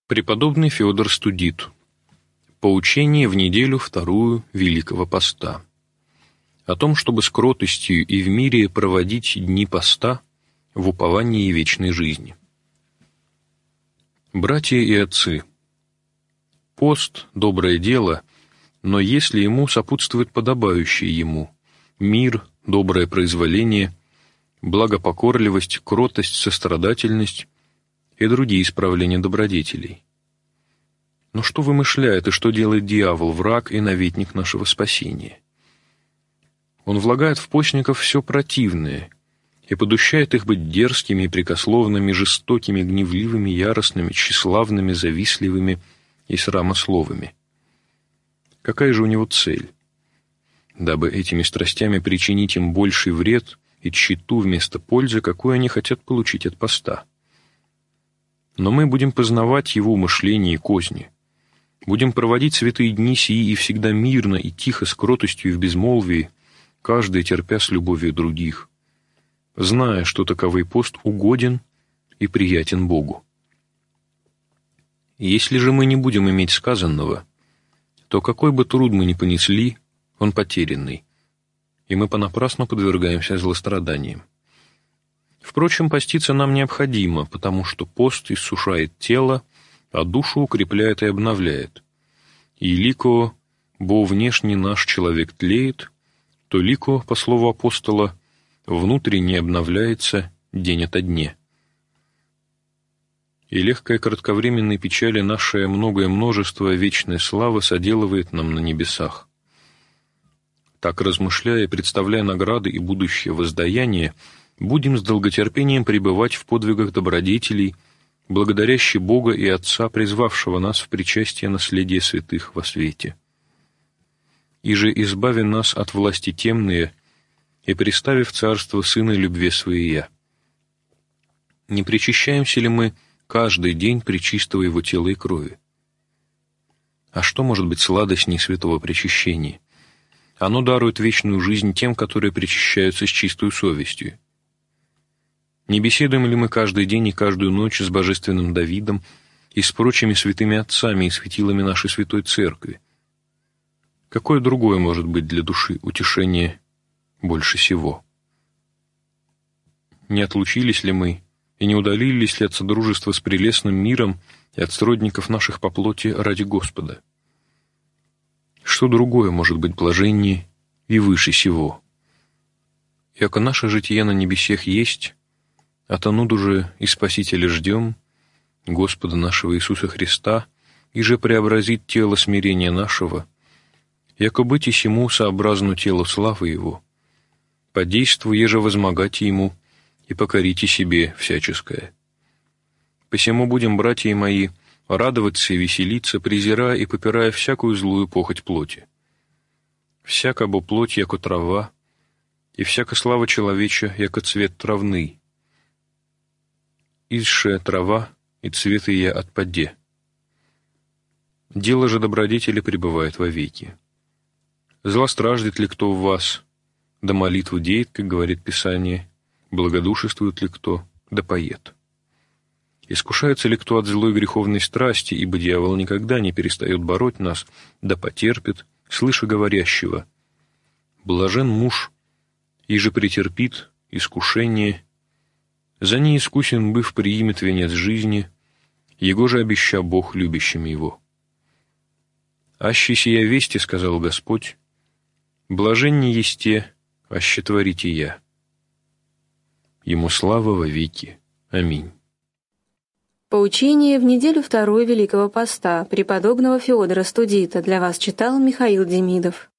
Преподобный Феодор Студит. Поучение в неделю вторую Великого Поста. О том, чтобы с кротостью и в мире проводить дни поста в уповании вечной жизни. Братья и отцы, пост – доброе дело, но если ему сопутствует подобающее ему мир, доброе произволение, благопокорливость, кротость, сострадательность и другие исправления добродетелей. Но что вымышляет и что делает дьявол, враг и наветник нашего спасения? Он влагает в постников все противное и подущает их быть дерзкими, прекословными, жестокими, гневливыми, яростными, тщеславными, завистливыми и срамословыми. Какая же у него цель? Дабы этими страстями причинить им больший вред и тщету вместо пользы, какую они хотят получить от поста. Но мы будем познавать его умышления и козни. Будем проводить святые дни сии и всегда мирно и тихо, с кротостью и в безмолвии, каждый терпя с любовью других, зная, что таковой пост угоден и приятен Богу. Если же мы не будем иметь сказанного, то какой бы труд мы ни понесли, он потерянный, и мы понапрасну подвергаемся злостраданиям. Впрочем, поститься нам необходимо, потому что пост иссушает тело, а душу укрепляет и обновляет. И лико, бо внешне наш человек тлеет, то лико, по слову апостола, внутренне обновляется день ото дня. И легкая кратковременной печали наше многое множество вечной славы соделывает нам на небесах. Так, размышляя и представляя награды и будущее воздаяние, будем с долготерпением пребывать в подвигах добродетелей, благодарящий Бога и Отца, призвавшего нас в причастие наследия святых во свете. И же избави нас от власти темные, и приставив царство Сына любви Своей. Не причащаемся ли мы каждый день пречистого Его тела и крови? А что может быть сладостней святого причащения? Оно дарует вечную жизнь тем, которые причащаются с чистою совестью. Не беседуем ли мы каждый день и каждую ночь с божественным Давидом и с прочими святыми отцами и светилами нашей святой церкви? Какое другое может быть для души утешение больше сего? Не отлучились ли мы и не удалились ли от содружества с прелестным миром и от сродников наших по плоти ради Господа? Что другое может быть блаженнее и выше сего? Яко наше житие на небесех есть, от онуду же и Спасителя ждем, Господа нашего Иисуса Христа, и же преобразит тело смирения нашего, яко быть и сему сообразну телу славы Его, подействуй, еже возмогайте Ему, и покорите себе всяческое. Посему будем, братья мои, радоваться и веселиться, презирая и попирая всякую злую похоть плоти. Всяка бо плоть, яко трава, и всяка слава человеча, яко цвет травный. Изше трава, и цвет ее отпаде. Дело же добродетели пребывает вовеки. Злостраждет ли кто в вас, да молитву деет, как говорит Писание, благодушествует ли кто, да поет. Искушается ли кто от злой греховной страсти, ибо дьявол никогда не перестает бороть нас, да потерпит, слыша говорящего: блажен муж, иже претерпит искушение, за неискусен быв приимет венец жизни, его же обеща Бог любящим его. «Аще сия вести, — сказал Господь, — блаженнее есте, аще творите я. Ему слава во веки. Аминь». Поучение в неделю вторую Великого Поста преподобного Феодора Студита для вас читал Михаил Демидов.